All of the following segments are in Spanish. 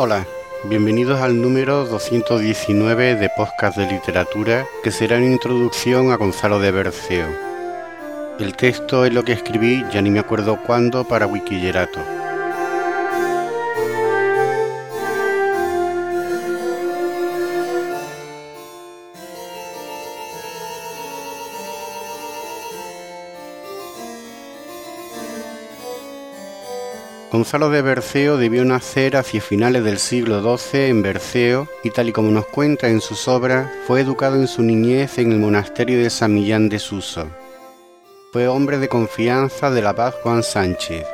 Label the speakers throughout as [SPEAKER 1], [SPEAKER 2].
[SPEAKER 1] Hola, bienvenidos al número 219 de Podcast de Literatura, que será una introducción a Gonzalo de Berceo. El texto es lo que escribí, ya ni me acuerdo cuándo, para Wikillerato. Gonzalo de Berceo debió nacer hacia finales del siglo XII en Berceo y, tal y como nos cuenta en sus obras, fue educado en su niñez en el monasterio de San Millán de Suso. Fue hombre de confianza del abad Juan Sánchez,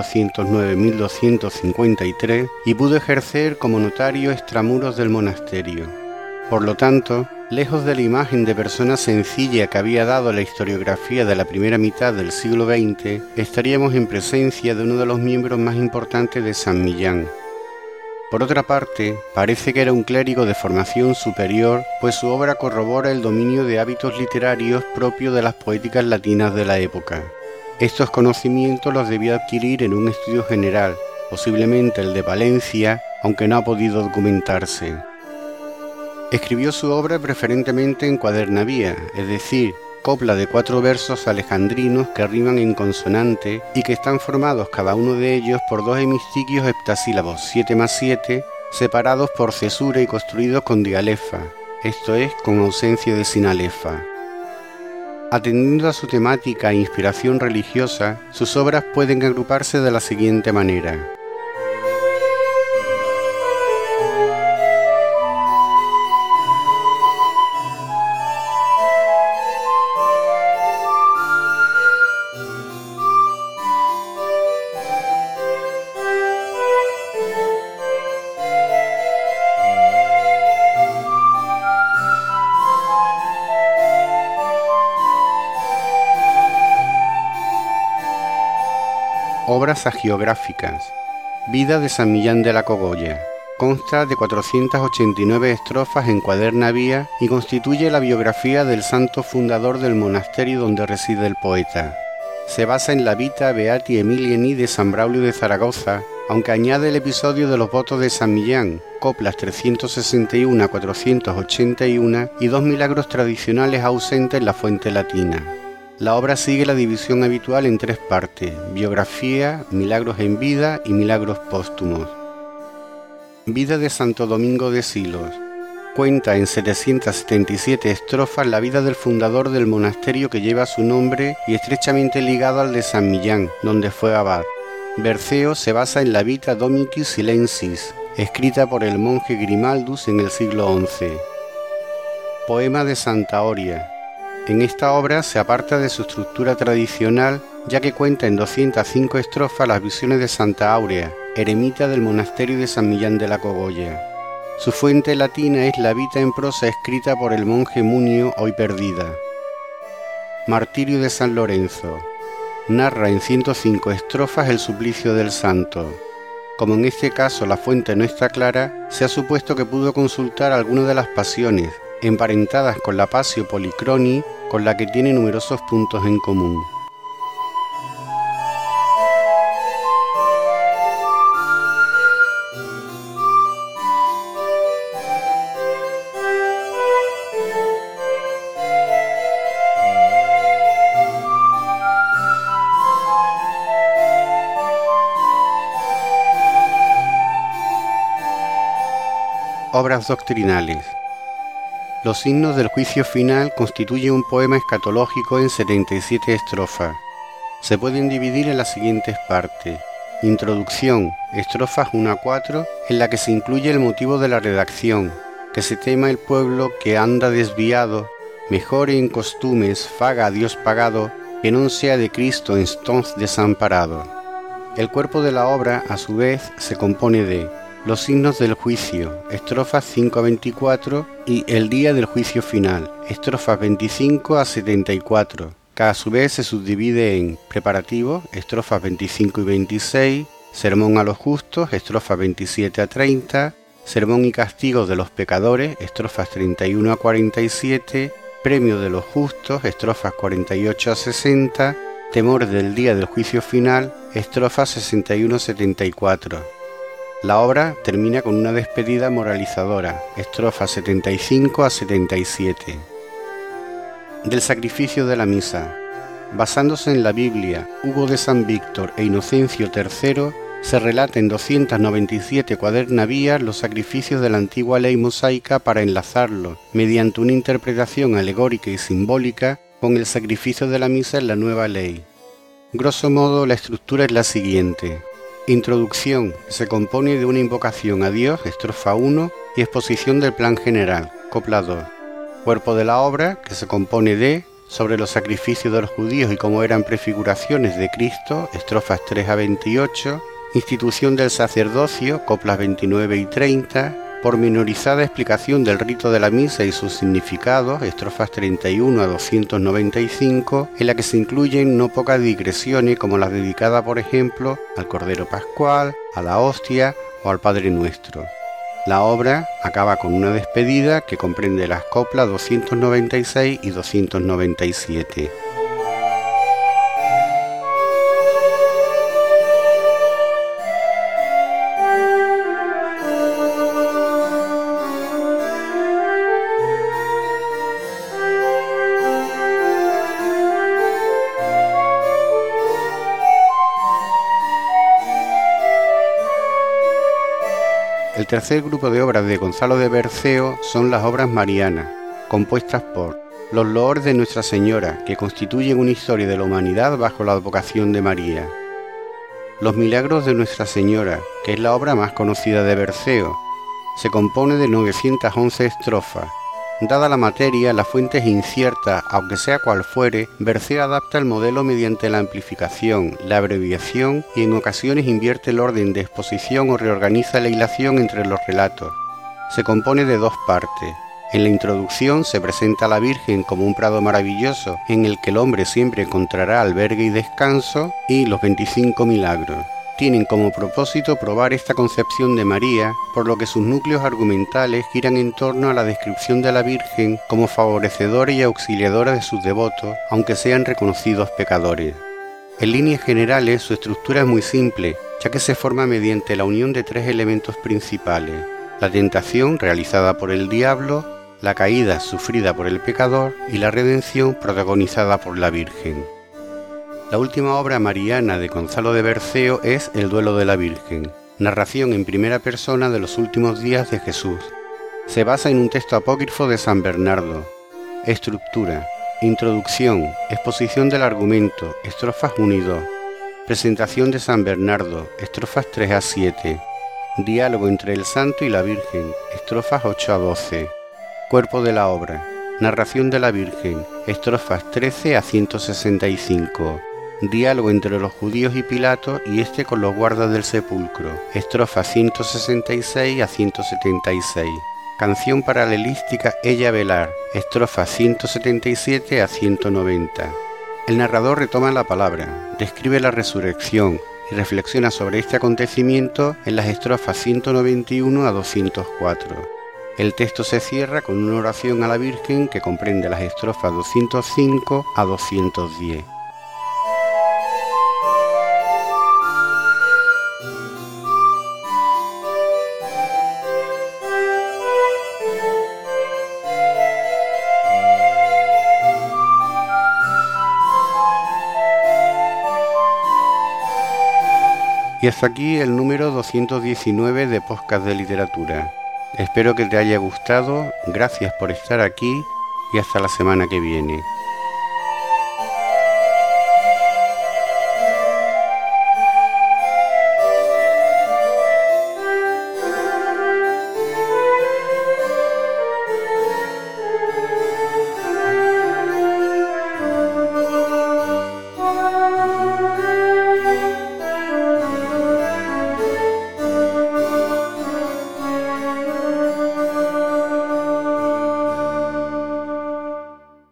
[SPEAKER 1] 1209-1253, y pudo ejercer como notario extramuros del monasterio. Por lo tanto, lejos de la imagen de persona sencilla que había dado la historiografía de la primera mitad del siglo XX, estaríamos en presencia de uno de los miembros más importantes de San Millán. Por otra parte, parece que era un clérigo de formación superior, pues su obra corrobora el dominio de hábitos literarios propios de las poéticas latinas de la época. Estos conocimientos los debió adquirir en un estudio general, posiblemente el de Valencia, aunque no ha podido documentarse. Escribió su obra preferentemente en cuadernavía, es decir, copla de 4 versos alejandrinos que riman en consonante y que están formados cada uno de ellos por 2 hemistiquios heptasílabos 7 más 7, separados por cesura y construidos con dialefa, esto es, con ausencia de sinalefa. Atendiendo a su temática e inspiración religiosa, sus obras pueden agruparse de la siguiente manera. Obras hagiográficas. Vida de San Millán de la Cogolla. Consta de 489 estrofas en cuadernavía y constituye la biografía del santo fundador del monasterio donde reside el poeta. Se basa en la Vita Beati Emiliani de San Braulio de Zaragoza, aunque añade el episodio de los votos de San Millán, coplas 361 a 481 y 2 milagros tradicionales ausentes en la fuente latina. La obra sigue la división habitual en 3 partes: biografía, milagros en vida y milagros póstumos. Vida de Santo Domingo de Silos. Cuenta en 777 estrofas la vida del fundador del monasterio que lleva su nombre y estrechamente ligado al de San Millán, donde fue abad. Berceo se basa en la Vita Domici Silensis, escrita por el monje Grimaldus en el siglo XI. Poema de Santa Oria. En esta obra se aparta de su estructura tradicional, ya que cuenta en 205 estrofas las visiones de Santa Áurea, eremita del monasterio de San Millán de la Cogolla. Su fuente latina es la Vita en prosa escrita por el monje Munio, hoy perdida. Martirio de San Lorenzo. Narra en 105 estrofas el suplicio del santo. Como en este caso la fuente no está clara, se ha supuesto que pudo consultar alguna de las pasiones, emparentadas con la Passio Policroni, con la que tiene numerosos puntos en común. Obras doctrinales. Los signos del juicio final constituyen un poema escatológico en 77 estrofas. Se pueden dividir en las siguientes partes. Introducción, estrofas 1 a 4, en la que se incluye el motivo de la redacción, que se tema el pueblo que anda desviado, mejore en costumes, faga a Dios pagado, que non sea de Cristo entonces desamparado. El cuerpo de la obra, a su vez, se compone de los signos del juicio, estrofas 5 a 24, y el día del juicio final, estrofas 25 a 74, que a su vez se subdivide en preparativo, estrofas 25 y 26, sermón a los justos, estrofas 27 a 30, sermón y castigo de los pecadores, estrofas 31 a 47, premio de los justos, estrofas 48 a 60, temor del día del juicio final, estrofas 61 a 74. La obra termina con una despedida moralizadora, estrofas 75 a 77. Del sacrificio de la misa. Basándose en la Biblia, Hugo de San Víctor e Inocencio III, se relata en 297 cuadernavías los sacrificios de la antigua ley mosaica para enlazarlos, mediante una interpretación alegórica y simbólica, con el sacrificio de la misa en la nueva ley. Grosso modo, la estructura es la siguiente. Introducción, se compone de una invocación a Dios, estrofa 1, y exposición del plan general, copla 2. Cuerpo de la obra, que se compone de sobre los sacrificios de los judíos y cómo eran prefiguraciones de Cristo, estrofas 3 a 28, institución del sacerdocio, coplas 29 y 30, pormenorizada explicación del rito de la misa y sus significados, estrofas 31 a 295, en la que se incluyen no pocas digresiones como las dedicadas, por ejemplo, al Cordero Pascual, a la hostia o al Padre Nuestro. La obra acaba con una despedida que comprende las coplas 296 y 297. El tercer grupo de obras de Gonzalo de Berceo son las obras marianas, compuestas por los loores de Nuestra Señora, que constituyen una historia de la humanidad bajo la advocación de María. Los milagros de Nuestra Señora, que es la obra más conocida de Berceo, se compone de 911 estrofas. Dada la materia, la fuente es incierta, aunque sea cual fuere, Berceo adapta el modelo mediante la amplificación, la abreviación y en ocasiones invierte el orden de exposición o reorganiza la hilación entre los relatos. Se compone de dos partes. En la introducción se presenta a la Virgen como un prado maravilloso en el que el hombre siempre encontrará albergue y descanso, y los 25 milagros. Tienen como propósito probar esta concepción de María, por lo que sus núcleos argumentales giran en torno a la descripción de la Virgen como favorecedora y auxiliadora de sus devotos, aunque sean reconocidos pecadores. En líneas generales, su estructura es muy simple, ya que se forma mediante la unión de tres elementos principales: la tentación realizada por el diablo, la caída sufrida por el pecador y la redención protagonizada por la Virgen. La última obra mariana de Gonzalo de Berceo es El duelo de la Virgen, narración en primera persona de los últimos días de Jesús. Se basa en un texto apócrifo de San Bernardo. Estructura: introducción, exposición del argumento, estrofas 1 y 2. Presentación de San Bernardo, estrofas 3 a 7. Diálogo entre el santo y la Virgen, estrofas 8 a 12. Cuerpo de la obra: narración de la Virgen, estrofas 13 a 165. Diálogo entre los judíos y Pilato y este con los guardas del sepulcro, estrofas 166 a 176. Canción paralelística Ella velar, estrofas 177 a 190. El narrador retoma la palabra, describe la resurrección y reflexiona sobre este acontecimiento en las estrofas 191 a 204. El texto se cierra con una oración a la Virgen que comprende las estrofas 205 a 210. Y hasta aquí el número 219 de Podcast de Literatura. Espero que te haya gustado, gracias por estar aquí y hasta la semana que viene.